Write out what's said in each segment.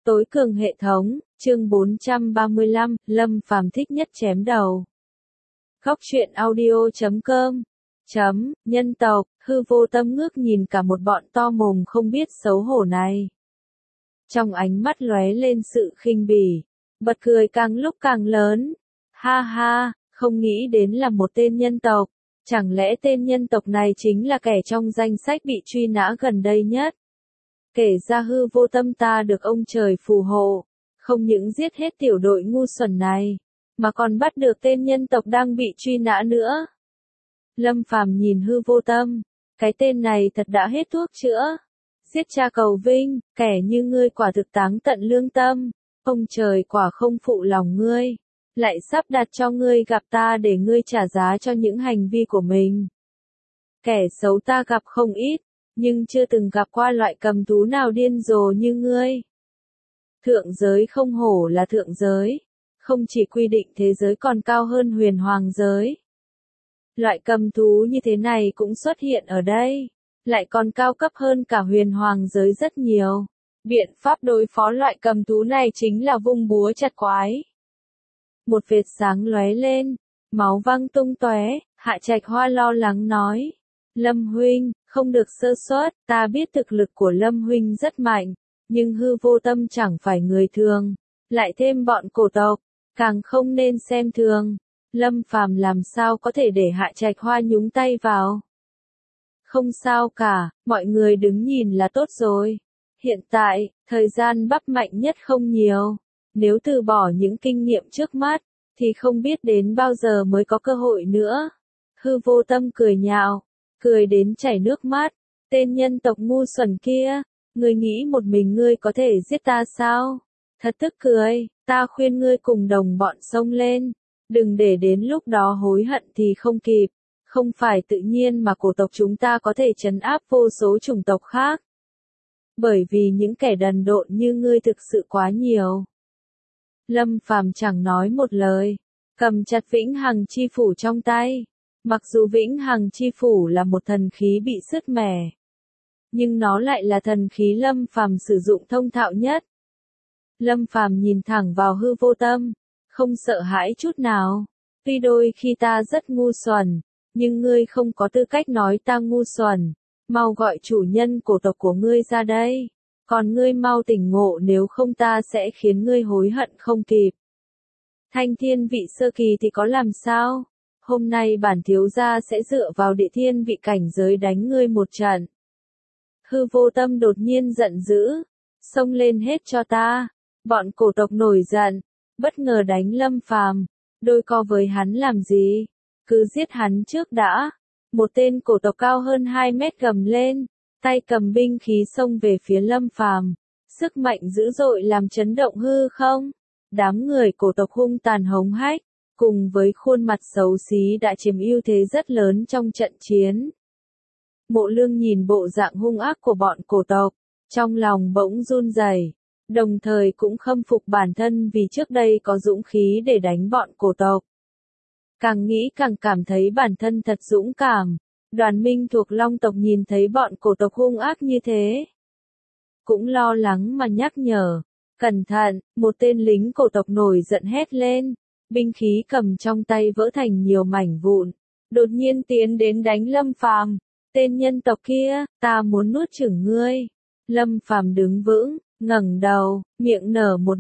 Tối cường hệ thống, chương 435, Lâm Phàm thích nhất chém đầu. Góc truyện audio.com Nhân tộc, hư vô tâm ngước nhìn cả một bọn to mồm không biết xấu hổ này. Trong ánh mắt lóe lên sự khinh bỉ, bật cười càng lúc càng lớn. Ha ha, không nghĩ đến là một tên nhân tộc. Chẳng lẽ tên nhân tộc này chính là kẻ trong danh sách bị truy nã gần đây nhất? Kể ra hư vô tâm ta được ông trời phù hộ, không những giết hết tiểu đội ngu xuẩn này, mà còn bắt được tên nhân tộc đang bị truy nã nữa. Lâm Phàm nhìn hư vô tâm, cái tên này thật đã hết thuốc chữa. Giết cha cầu vinh, kẻ như ngươi quả thực táng tận lương tâm, ông trời quả không phụ lòng ngươi, lại sắp đặt cho ngươi gặp ta để ngươi trả giá cho những hành vi của mình. Kẻ xấu ta gặp không ít, nhưng chưa từng gặp qua loại cầm thú nào điên rồ như ngươi. Thượng giới không hổ là thượng giới, không chỉ quy định thế giới còn cao hơn huyền hoàng giới. Loại cầm thú như thế này cũng xuất hiện ở đây, lại còn cao cấp hơn cả huyền hoàng giới rất nhiều. Biện pháp đối phó loại cầm thú này chính là vung búa chặt quái. Một vệt sáng lóe lên, máu văng tung tóe, Hạ Trạch Hoa lo lắng nói. Lâm huynh, không được sơ suất, ta biết thực lực của Lâm huynh rất mạnh, nhưng hư vô tâm chẳng phải người thường, lại thêm bọn cổ tộc, càng không nên xem thường. Lâm Phàm làm sao có thể để Hạ Trạch Hoa nhúng tay vào? Không sao cả, mọi người đứng nhìn là tốt rồi. Hiện tại, thời gian bắp mạnh nhất không nhiều. Nếu từ bỏ những kinh nghiệm trước mắt, thì không biết đến bao giờ mới có cơ hội nữa. Hư vô tâm cười nhạo, cười đến chảy nước mắt. Tên nhân tộc ngu xuẩn kia, ngươi nghĩ một mình ngươi có thể giết ta sao? Thật tức cười, ta khuyên ngươi cùng đồng bọn xông lên. Đừng để đến lúc đó hối hận thì không kịp. Không phải tự nhiên mà cổ tộc chúng ta có thể trấn áp vô số chủng tộc khác. Bởi vì những kẻ đần độn như ngươi thực sự quá nhiều. Lâm Phàm chẳng nói một lời, cầm chặt Vĩnh Hằng Chi Phủ trong tay. Mặc dù Vĩnh Hằng Chi Phủ là một thần khí bị sứt mẻ, nhưng nó lại là thần khí Lâm Phàm sử dụng thông thạo nhất. Lâm Phàm nhìn thẳng vào hư vô tâm, không sợ hãi chút nào. Tuy đôi khi ta rất ngu xuẩn, nhưng ngươi không có tư cách nói ta ngu xuẩn. Mau gọi chủ nhân cổ tộc của ngươi ra đây. Còn ngươi mau tỉnh ngộ, nếu không ta sẽ khiến ngươi hối hận không kịp. Thanh thiên vị sơ kỳ thì có làm sao? Hôm nay bản thiếu gia sẽ dựa vào địa thiên vị cảnh giới đánh ngươi một trận. Hư vô tâm đột nhiên giận dữ, xông lên hết cho ta. Bọn cổ tộc nổi giận, bất ngờ đánh Lâm Phàm, đôi co với hắn làm gì? Cứ giết hắn trước đã. Một tên cổ tộc cao hơn 2 mét gầm lên, tay cầm binh khí xông về phía Lâm Phàm, sức mạnh dữ dội làm chấn động hư không. Đám người cổ tộc hung tàn hống hách, cùng với khuôn mặt xấu xí đã chiếm ưu thế rất lớn trong trận chiến. Mộ Lương nhìn bộ dạng hung ác của bọn cổ tộc, trong lòng bỗng run rẩy, đồng thời cũng khâm phục bản thân vì trước đây có dũng khí để đánh bọn cổ tộc. Càng nghĩ càng cảm thấy bản thân thật dũng cảm. Đoàn Minh thuộc Long tộc nhìn thấy bọn cổ tộc hung ác như thế, cũng lo lắng mà nhắc nhở. Cẩn thận, một tên lính cổ tộc nổi giận hét lên, binh khí cầm trong tay vỡ thành nhiều mảnh vụn, đột nhiên tiến đến đánh Lâm Phàm. Tên nhân tộc kia, ta muốn nuốt chửng ngươi. Lâm Phàm đứng vững, ngẩng đầu, miệng nở một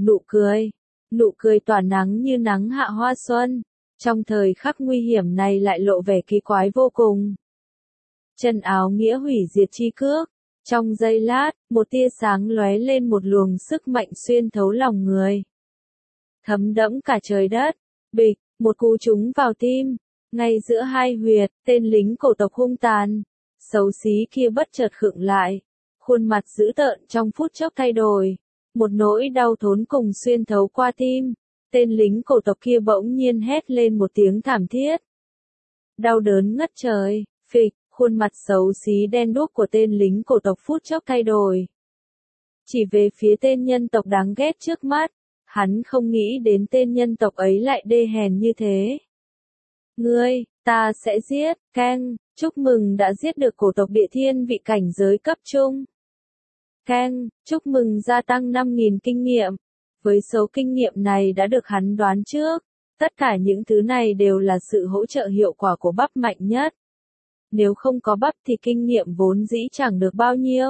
nụ cười tỏa nắng như nắng hạ hoa xuân. Trong thời khắc nguy hiểm này lại lộ vẻ kỳ quái vô cùng. Chân áo nghĩa hủy diệt chi cước. Trong giây lát, một tia sáng lóe lên, một luồng sức mạnh xuyên thấu lòng người, thấm đẫm cả trời đất. Bịch, một cú trúng vào tim. Ngay giữa hai huyệt, tên lính cổ tộc hung tàn, xấu xí kia bất chợt khựng lại. Khuôn mặt dữ tợn trong phút chốc thay đổi. Một nỗi đau thốn cùng xuyên thấu qua tim. Tên lính cổ tộc kia bỗng nhiên hét lên một tiếng thảm thiết. Đau đớn ngất trời, phịch, khuôn mặt xấu xí đen đuốc của tên lính cổ tộc phút chốc thay đổi. Chỉ về phía tên nhân tộc đáng ghét trước mắt, hắn không nghĩ đến tên nhân tộc ấy lại đê hèn như thế. Ngươi, ta sẽ giết, keng, chúc mừng đã giết được cổ tộc địa thiên vị cảnh giới cấp trung. Keng, chúc mừng gia tăng 5.000 kinh nghiệm. Với số kinh nghiệm này đã được hắn đoán trước. Tất cả những thứ này đều là sự hỗ trợ hiệu quả của bắp mạnh nhất. Nếu không có bắp thì kinh nghiệm vốn dĩ chẳng được bao nhiêu.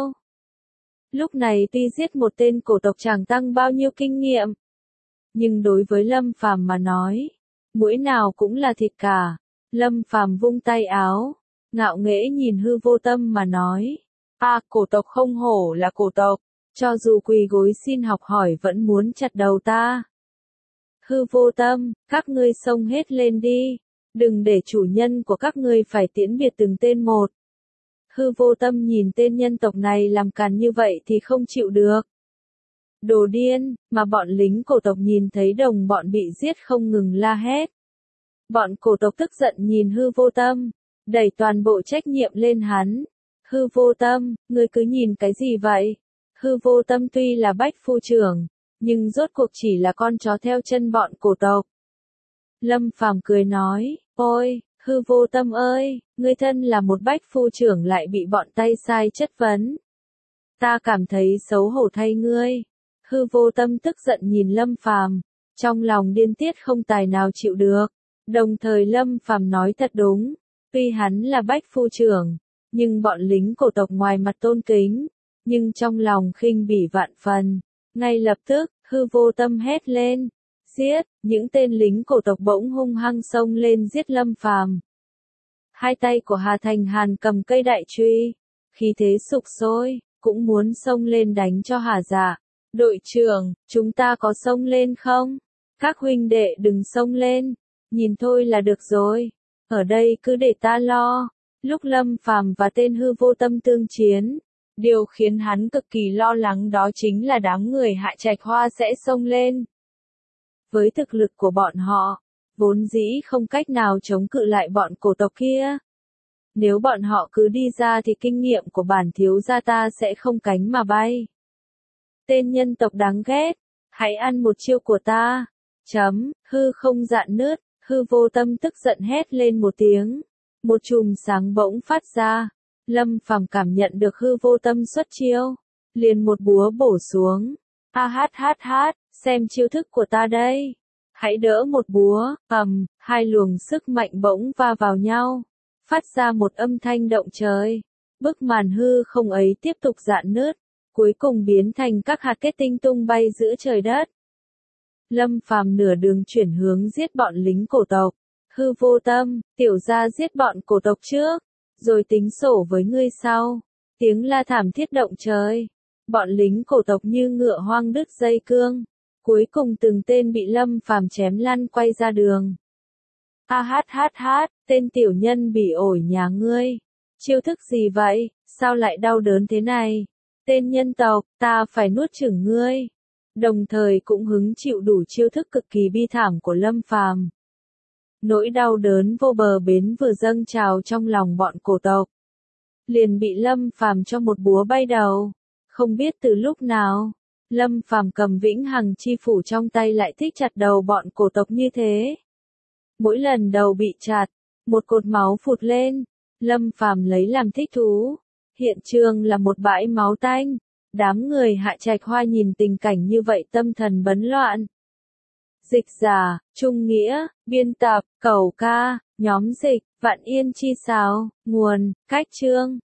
Lúc này tuy giết một tên cổ tộc chẳng tăng bao nhiêu kinh nghiệm. Nhưng đối với Lâm Phàm mà nói, mũi nào cũng là thịt cả. Lâm Phàm vung tay áo, ngạo nghễ nhìn Hư Vô Tâm mà nói. Cổ tộc không hổ là cổ tộc, cho dù quỳ gối xin học hỏi vẫn muốn chặt đầu ta. Hư Vô Tâm, các ngươi xông hết lên đi, đừng để chủ nhân của các ngươi phải tiễn biệt từng tên một. Hư Vô Tâm nhìn tên nhân tộc này làm càn như vậy thì không chịu được. Đồ điên, mà bọn lính cổ tộc nhìn thấy đồng bọn bị giết không ngừng la hét. Bọn cổ tộc tức giận nhìn Hư Vô Tâm, đẩy toàn bộ trách nhiệm lên hắn. Hư Vô Tâm, ngươi cứ nhìn cái gì vậy? Hư Vô Tâm tuy là bách phu trưởng, nhưng rốt cuộc chỉ là con chó theo chân bọn cổ tộc. Lâm Phàm cười nói, ôi, Hư Vô Tâm ơi, ngươi thân là một bách phu trưởng lại bị bọn tay sai chất vấn. Ta cảm thấy xấu hổ thay ngươi. Hư Vô Tâm tức giận nhìn Lâm Phàm, trong lòng điên tiết không tài nào chịu được. Đồng thời Lâm Phàm nói thật đúng, tuy hắn là bách phu trưởng, nhưng bọn lính cổ tộc ngoài mặt tôn kính, nhưng trong lòng khinh bỉ vạn phần. Ngay lập tức, Hư Vô Tâm hét lên, giết, những tên lính cổ tộc bỗng hung hăng xông lên giết Lâm Phàm. Hai tay của Hà Thành Hàn cầm cây đại truy, khí thế sục sôi, cũng muốn xông lên đánh cho Hà Dạ. Đội trưởng, chúng ta có xông lên không? Các huynh đệ đừng xông lên, nhìn thôi là được rồi. Ở đây cứ để ta lo. Lúc Lâm Phàm và tên Hư Vô Tâm tương chiến, điều khiến hắn cực kỳ lo lắng đó chính là đám người Hạ Trạch Hoa sẽ xông lên. Với thực lực của bọn họ, vốn dĩ không cách nào chống cự lại bọn cổ tộc kia. Nếu bọn họ cứ đi ra thì kinh nghiệm của bản thiếu gia ta sẽ không cánh mà bay. Tên nhân tộc đáng ghét, hãy ăn một chiêu của ta. Hư không dạn nứt, Hư Vô Tâm tức giận hét lên một tiếng. Một chùm sáng bỗng phát ra. Lâm Phàm cảm nhận được Hư Vô Tâm xuất chiêu, liền một búa bổ xuống. Xem chiêu thức của ta đây. Hãy đỡ một búa, hai luồng sức mạnh bỗng va vào nhau, phát ra một âm thanh động trời. Bức màn hư không ấy tiếp tục dạn nứt, cuối cùng biến thành các hạt kết tinh tung bay giữa trời đất. Lâm Phàm nửa đường chuyển hướng giết bọn lính cổ tộc. Hư Vô Tâm, tiểu gia giết bọn cổ tộc trước, rồi tính sổ với ngươi sau. Tiếng la thảm thiết động trời. Bọn lính cổ tộc như ngựa hoang đứt dây cương. Cuối cùng từng tên bị Lâm Phàm chém lăn quay ra đường. Tên tiểu nhân bỉ ổi nhà ngươi. Chiêu thức gì vậy, sao lại đau đớn thế này? Tên nhân tộc, ta phải nuốt chửng ngươi. Đồng thời cũng hứng chịu đủ chiêu thức cực kỳ bi thảm của Lâm Phàm. Nỗi đau đớn vô bờ bến vừa dâng trào trong lòng bọn cổ tộc. Liền bị Lâm Phàm cho một búa bay đầu. Không biết từ lúc nào, Lâm Phàm cầm vĩnh hằng chi phủ trong tay lại thích chặt đầu bọn cổ tộc như thế. Mỗi lần đầu bị chặt, một cột máu phụt lên, Lâm Phàm lấy làm thích thú. Hiện trường là một bãi máu tanh. Đám người Hạ Trạch Hoa nhìn tình cảnh như vậy tâm thần bấn loạn. Dịch giả, Trung Nghĩa, biên tập, Cẩu Ca, nhóm dịch, Vạn Yên Chi Sáo, nguồn, Cách Chương.